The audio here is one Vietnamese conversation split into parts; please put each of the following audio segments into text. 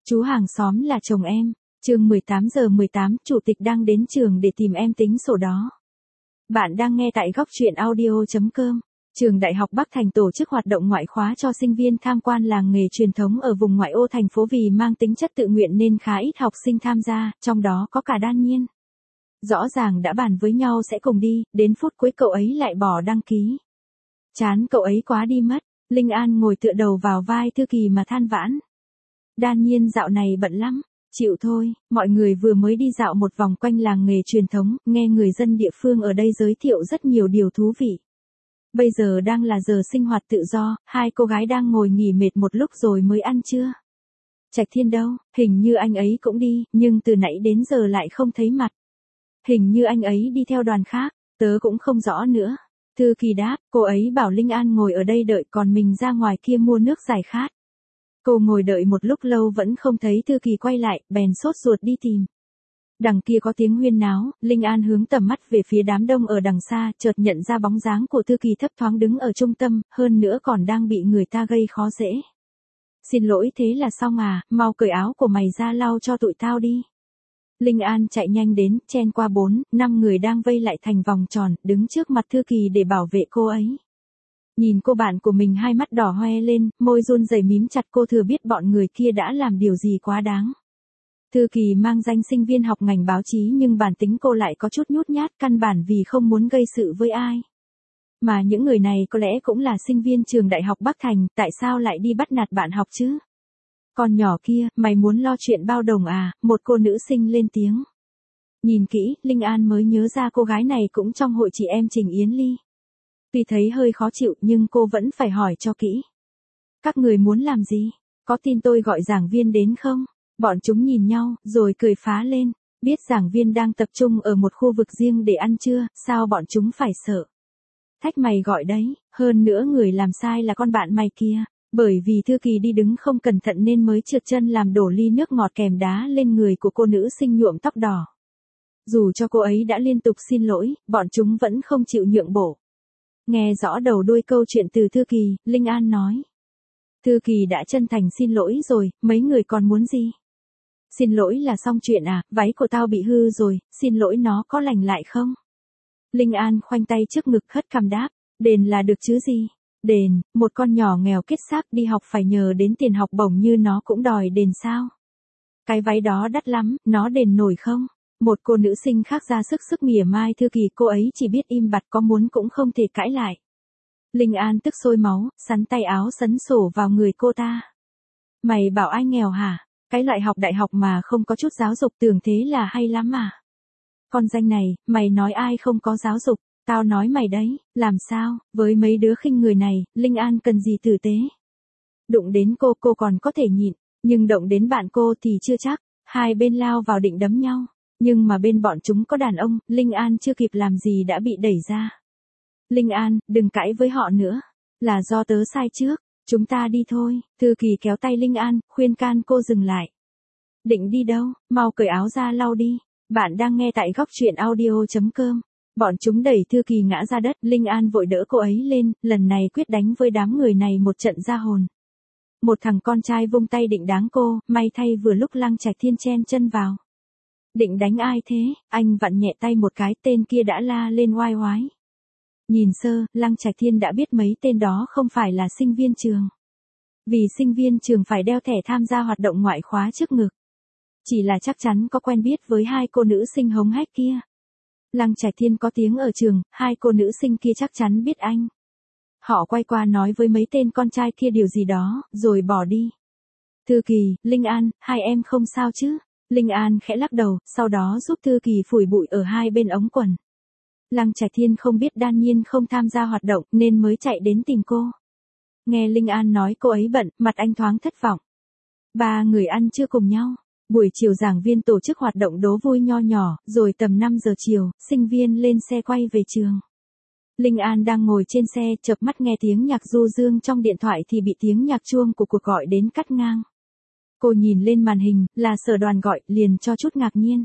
Chú hàng xóm là chồng em. Chương 18 giờ 18, chủ tịch đang đến trường để tìm em tính sổ đó. Bạn đang nghe tại góc truyện audio.com. Trường Đại học Bắc Thành tổ chức hoạt động ngoại khóa cho sinh viên tham quan làng nghề truyền thống ở vùng ngoại ô thành phố vì mang tính chất tự nguyện nên khá ít học sinh tham gia, trong đó có cả Đan Nhiên. Rõ ràng đã bàn với nhau sẽ cùng đi, đến phút cuối cậu ấy lại bỏ đăng ký. Chán cậu ấy quá đi mất, Linh An ngồi tựa đầu vào vai Thư Kỳ mà than vãn. Đan Nhiên dạo này bận lắm. Chịu thôi, mọi người vừa mới đi dạo một vòng quanh làng nghề truyền thống, nghe người dân địa phương ở đây giới thiệu rất nhiều điều thú vị. Bây giờ đang là giờ sinh hoạt tự do, hai cô gái đang ngồi nghỉ mệt một lúc rồi mới ăn trưa. Trạch Thiên đâu, hình như anh ấy cũng đi, nhưng từ nãy đến giờ lại không thấy mặt. Hình như anh ấy đi theo đoàn khác, tớ cũng không rõ nữa. Thư Kỳ đáp, cô ấy bảo Linh An ngồi ở đây đợi còn mình ra ngoài kia mua nước giải khát. Cô ngồi đợi một lúc lâu vẫn không thấy Thư Kỳ quay lại, bèn sốt ruột đi tìm. Đằng kia có tiếng huyên náo, Linh An hướng tầm mắt về phía đám đông ở đằng xa, chợt nhận ra bóng dáng của Thư Kỳ thấp thoáng đứng ở trung tâm, hơn nữa còn đang bị người ta gây khó dễ. Xin lỗi thế là xong à, mau cởi áo của mày ra lau cho tụi tao đi. Linh An chạy nhanh đến, chen qua 4-5 người đang vây lại thành vòng tròn, đứng trước mặt Thư Kỳ để bảo vệ cô ấy. Nhìn cô bạn của mình hai mắt đỏ hoe lên, môi run rẩy mím chặt, cô thừa biết bọn người kia đã làm điều gì quá đáng. Thư Kỳ mang danh sinh viên học ngành báo chí nhưng bản tính cô lại có chút nhút nhát, căn bản vì không muốn gây sự với ai. Mà những người này có lẽ cũng là sinh viên trường Đại học Bắc Thành, tại sao lại đi bắt nạt bạn học chứ? Con nhỏ kia, mày muốn lo chuyện bao đồng à? Một cô nữ sinh lên tiếng. Nhìn kỹ, Linh An mới nhớ ra cô gái này cũng trong hội chị em Trình Yến Ly. Tuy thấy hơi khó chịu nhưng cô vẫn phải hỏi cho kỹ. Các người muốn làm gì? Có tin tôi gọi giảng viên đến không? Bọn chúng nhìn nhau, rồi cười phá lên. Biết giảng viên đang tập trung ở một khu vực riêng để ăn trưa, sao bọn chúng phải sợ? Thách mày gọi đấy, hơn nữa người làm sai là con bạn mày kia. Bởi vì Thư Kỳ đi đứng không cẩn thận nên mới trượt chân làm đổ ly nước ngọt kèm đá lên người của cô nữ sinh nhuộm tóc đỏ. Dù cho cô ấy đã liên tục xin lỗi, bọn chúng vẫn không chịu nhượng bộ. Nghe rõ đầu đuôi câu chuyện từ Thư Kỳ, Linh An nói. Thư Kỳ đã chân thành xin lỗi rồi, mấy người còn muốn gì? Xin lỗi là xong chuyện à, váy của tao bị hư rồi, xin lỗi nó có lành lại không? Linh An khoanh tay trước ngực hất cằm đáp, đền là được chứ gì? Đền, một con nhỏ nghèo kết xác đi học phải nhờ đến tiền học bổng như nó cũng đòi đền sao? Cái váy đó đắt lắm, nó đền nổi không? Một cô nữ sinh khác ra sức mỉa mai Thư Kỳ, cô ấy chỉ biết im bặt, có muốn cũng không thể cãi lại. Linh An tức sôi máu, sắn tay áo sấn sổ vào người cô ta. Mày bảo ai nghèo hả? Cái loại học đại học mà không có chút giáo dục tưởng thế là hay lắm à? Con danh này, mày nói ai không có giáo dục? Tao nói mày đấy, làm sao, với mấy đứa khinh người này, Linh An cần gì tử tế? Đụng đến cô còn có thể nhịn, nhưng động đến bạn cô thì chưa chắc, hai bên lao vào định đấm nhau. Nhưng mà bên bọn chúng có đàn ông, Linh An chưa kịp làm gì đã bị đẩy ra. Linh An, đừng cãi với họ nữa, là do tớ sai trước, chúng ta đi thôi. Thư Kỳ kéo tay Linh An, khuyên can cô dừng lại. Định đi đâu, mau cởi áo ra lau đi. Bạn đang nghe tại góc truyện audio.com. Bọn chúng đẩy Thư Kỳ ngã ra đất, Linh An vội đỡ cô ấy lên, lần này quyết đánh với đám người này một trận ra hồn. Một thằng con trai vung tay định đáng cô, may thay vừa lúc Lăng Trạch Thiên chen chân vào. Định đánh ai thế? Anh vặn nhẹ tay một cái, tên kia đã la lên oai oái. Nhìn sơ, Lăng Trạch Thiên đã biết mấy tên đó không phải là sinh viên trường. Vì sinh viên trường phải đeo thẻ tham gia hoạt động ngoại khóa trước ngực. Chỉ là chắc chắn có quen biết với hai cô nữ sinh hống hách kia. Lăng Trạch Thiên có tiếng ở trường, hai cô nữ sinh kia chắc chắn biết anh. Họ quay qua nói với mấy tên con trai kia điều gì đó, rồi bỏ đi. Thư Kỳ, Linh An, hai em không sao chứ? Linh An khẽ lắc đầu, sau đó giúp Thư Kỳ phủi bụi ở hai bên ống quần. Lăng Trạch Thiên không biết Đan Nhiên không tham gia hoạt động nên mới chạy đến tìm cô. Nghe Linh An nói cô ấy bận, mặt anh thoáng thất vọng. Ba người ăn trưa cùng nhau. Buổi chiều giảng viên tổ chức hoạt động đố vui nho nhỏ, rồi tầm 5 giờ chiều, sinh viên lên xe quay về trường. Linh An đang ngồi trên xe, chợp mắt nghe tiếng nhạc du dương trong điện thoại thì bị tiếng nhạc chuông của cuộc gọi đến cắt ngang. Cô nhìn lên màn hình, là Sở Đoàn gọi, liền cho chút ngạc nhiên.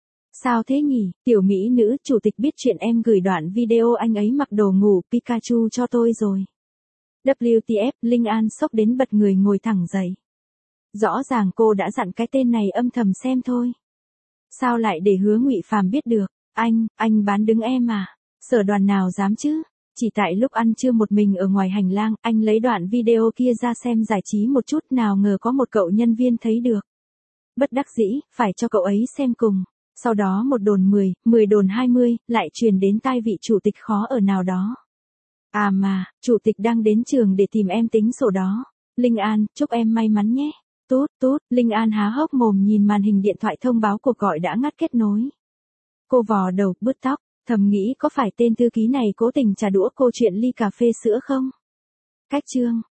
Sao thế nhỉ, tiểu mỹ nữ, chủ tịch biết chuyện em gửi đoạn video anh ấy mặc đồ ngủ Pikachu cho tôi rồi. WTF, Linh An sốc đến bật người ngồi thẳng dậy. Rõ ràng cô đã dặn cái tên này âm thầm xem thôi. Sao lại để Hứa Ngụy Phàm biết được? Anh bán đứng em à? Sở Đoàn nào dám chứ? Chỉ tại lúc ăn trưa một mình ở ngoài hành lang, anh lấy đoạn video kia ra xem giải trí một chút, nào ngờ có một cậu nhân viên thấy được. Bất đắc dĩ, phải cho cậu ấy xem cùng. Sau đó một đồn 10, 10 đồn 20, lại truyền đến tai vị chủ tịch khó ở nào đó. À mà, chủ tịch đang đến trường để tìm em tính sổ đó. Linh An, chúc em may mắn nhé. Tốt, Linh An há hốc mồm nhìn màn hình điện thoại thông báo cuộc gọi đã ngắt kết nối. Cô vò đầu, bứt tóc, thầm nghĩ có phải tên thư ký này cố tình trả đũa cô chuyện ly cà phê sữa không? Cách chương